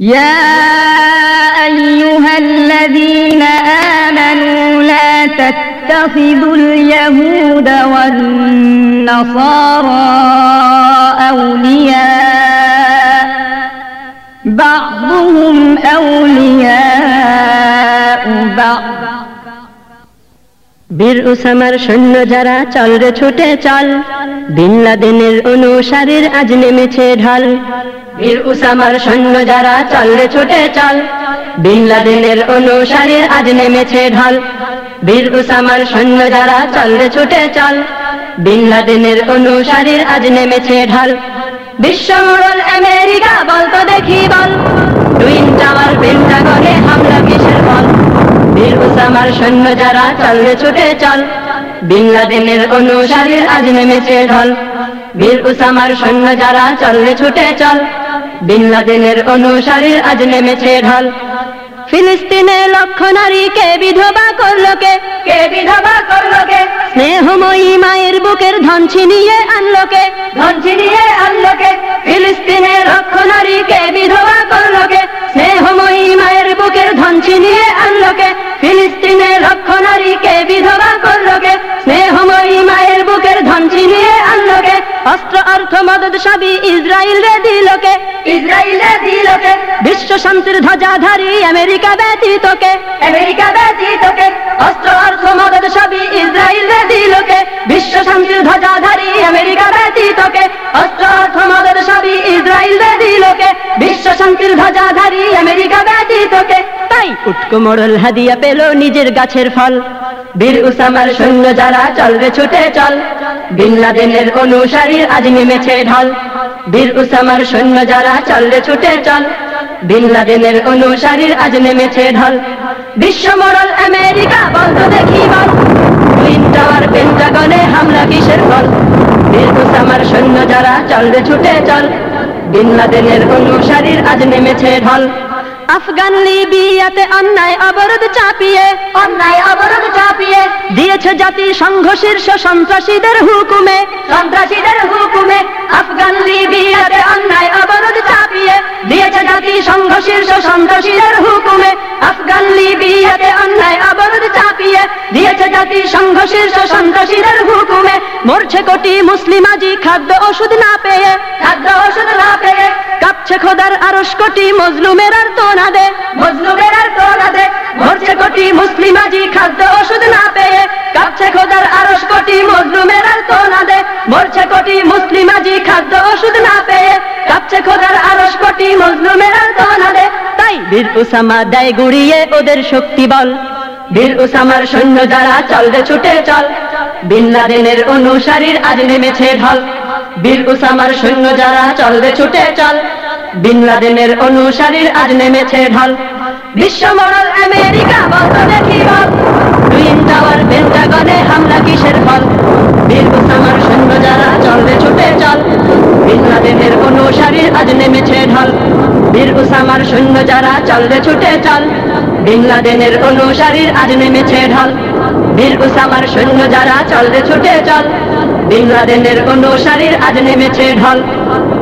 يا أيها الذين آمنوا لا تتخذوا اليهود والنصارى أولياء بعضهم أولياء بعض বীর উসামার সৈন্য যারা চল রে ছুটে চল, বিন লাদেনের অনুসারীর আজ নেমেছে ঢল। বীর উসামার সৈন্য যারা চল রে ছুটে চল, বিন লাদেনের অনুসারীর আজ নেমেছে ঢল। বীর উসামার সৈন্য যারা চল রে ছুটে চল, বিন লাদেনের অনুসারীর আজ নেমেছে ঢল। বিশ্বমোড়ল আমেরিকা বলতো দেখি বল, টুইন টাওয়ার পেন্টাগনে হামলা কিসের বল। বীর উসামার সৈন্য যারা চল রে ছুটে চল, বিন লাদেনের অনুসারীর আজ নেমেছে ঢল। বীর উসামার সৈন্য যারা চল রে ছুটে চল, বিন লাদেনের অনুসারীর আজ নেমেছে ঢল। ফিলিস্তিনে লক্ষ নারীকে বিধবা করলো কে, কে বিধবা করলো কে? স্নেহময়ী মায়ের বুকের ধন ছিনিয়ে আনলো কে, ধন ছিনিয়ে আনলো কে? ফিলিস্তিনে লক্ষ নারীকে বিধবা করলো কে, স্নেহময়ী মায়ের বুকের ধন ছিনিয়ে আনলো কে? ফিলিস্তিনে লক্ষ নারীকে বিধবা করলো কে, স্নেহময়ী মায়ের বুকের ধন ছিনিয়ে আনলো কে? অস্ত্র অর্থ মদদ সবই ইসরায়েল রে দিল কে, ইসরায়েল রে দিল কে? বিশ্ব শান্তির ধ্বজাধারী আমেরিকা ব্যতীত কে, আমেরিকা ব্যতীত কে? অস্ত্র অর্থ মদদ সবই ইসরায়েল রে দিল কে, বিশ্ব শান্তির ধ্বজাধারী আমেরিকা ব্যতীত কে? অস্ত্র অর্থ মদদ সবই ইসরায়েল রে দিল কে, বিশ্ব শান্তির ধ্বজাধারী আমেরিকা ব্যতীত কে? তাই উটকো মোড়ল হাদিয়া পেল নিজের গাছের ফল। বীর উসামার সৈন্য যারা চল রে ছুটে চল, বিন লাদেনের অনুসারীর আজ নেমেছে ঢল। বীর উসামার সৈন্য যারা চল রে ছুটে চল, বিন লাদেনের অনুসারীর আজ নেমেছে ঢল। বিশ্ব মোড়ল আমেরিকা বলতো দেখি বল, টুইন টাওয়ার পেন্টাগনে হামলা কিসের ফল। বীর উসামার সৈন্য যারা চল রে ছুটে চল, বিন লাদেনের অনুসারীর আজ নেমেছে ঢল। আফগান লিবিয়াতে অন্যায় অবরোধ চাপিয়ে, অন্যায় অবরোধ চাপিয়ে দিয়েছে জাতিসংঘ শীর্ষ সন্ত্রাসীদের হুকুমে, সন্ত্রাসীদের হুকুমে। আফগান লিবিয়াতে অন্যায় অবরোধ চাপিয়ে দিয়েছে জাতিসংঘ শীর্ষ সন্ত্রাসীদের হুকুমে। আফগান লিবিয়াতে অন্যায় অবরোধ চাপিয়ে দিয়েছে জাতিসংঘ শীর্ষ সন্ত্রাসীদের হুকুমে। মরছে কোটি মুসলিম আজি খাদ্য ওষুধ না পেয়ে, খাদ্য ওষুধ না পেয়ে। কাঁপছে খোদার আরশ কোটি মজলুমের আর তোনাদে, মজলুমের আর তোনাদে। মরছে কোটি মুসলিম আজি খাদ্য ওষুধ না পেয়ে, কাঁপছে খোদার আরশ কোটি মজলুমের আর তোনাদে। মরছে কোটি মুসলিম আজি খাদ্য ওষুধ না পেয়ে, কাঁপছে খোদার আরশ কোটি মজলুমের আর তোনাদে। তাই বীর উসামা দেয় গুড়িয়ে ওদের শক্তি বল। বীর উসামার সৈন্য যারা চল রে ছুটে চল, বিন লাদেনের অনুসারীর আজ নেমেছে ঢল। বীর উসামার সৈন্য যারা চল রে ছুটে চল, বিন লাদেনের অনুসারীর আজ নেমেছে ঢল। বিশ্ব মোড়ল আমেরিকা বলতো দেখি বল, টুইন টাওয়ার পেন্টাগনে হামলা কিসের ফল। বীর উসামার সৈন্য যারা চল রে ছুটে চল, বিন লাদেনের অনুসারীর আজ নেমেছে ঢল। বীর উসামার সৈন্য যারা চল রে ছুটে চল, বিন লাদেনের অনুসারীর আজ নেমেছে ঢল। বীর উসামার সৈন্য যারা চল রে ছুটে চল, বিন লাদেনের অনুসারীর আজ নেমেছে ঢল।